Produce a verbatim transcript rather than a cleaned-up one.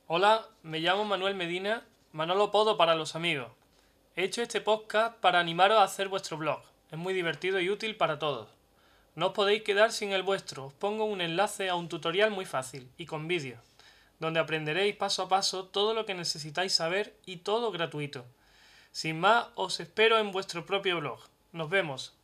Hola, me llamo Manuel Medina, Manolo Podo para los amigos. He hecho este podcast para animaros a hacer vuestro blog. Es muy divertido y útil para todos. No os podéis quedar sin el vuestro. Os pongo un enlace a un tutorial muy fácil y con vídeos, donde aprenderéis paso a paso todo lo que necesitáis saber y todo gratuito. Sin más, os espero en vuestro propio blog. Nos vemos.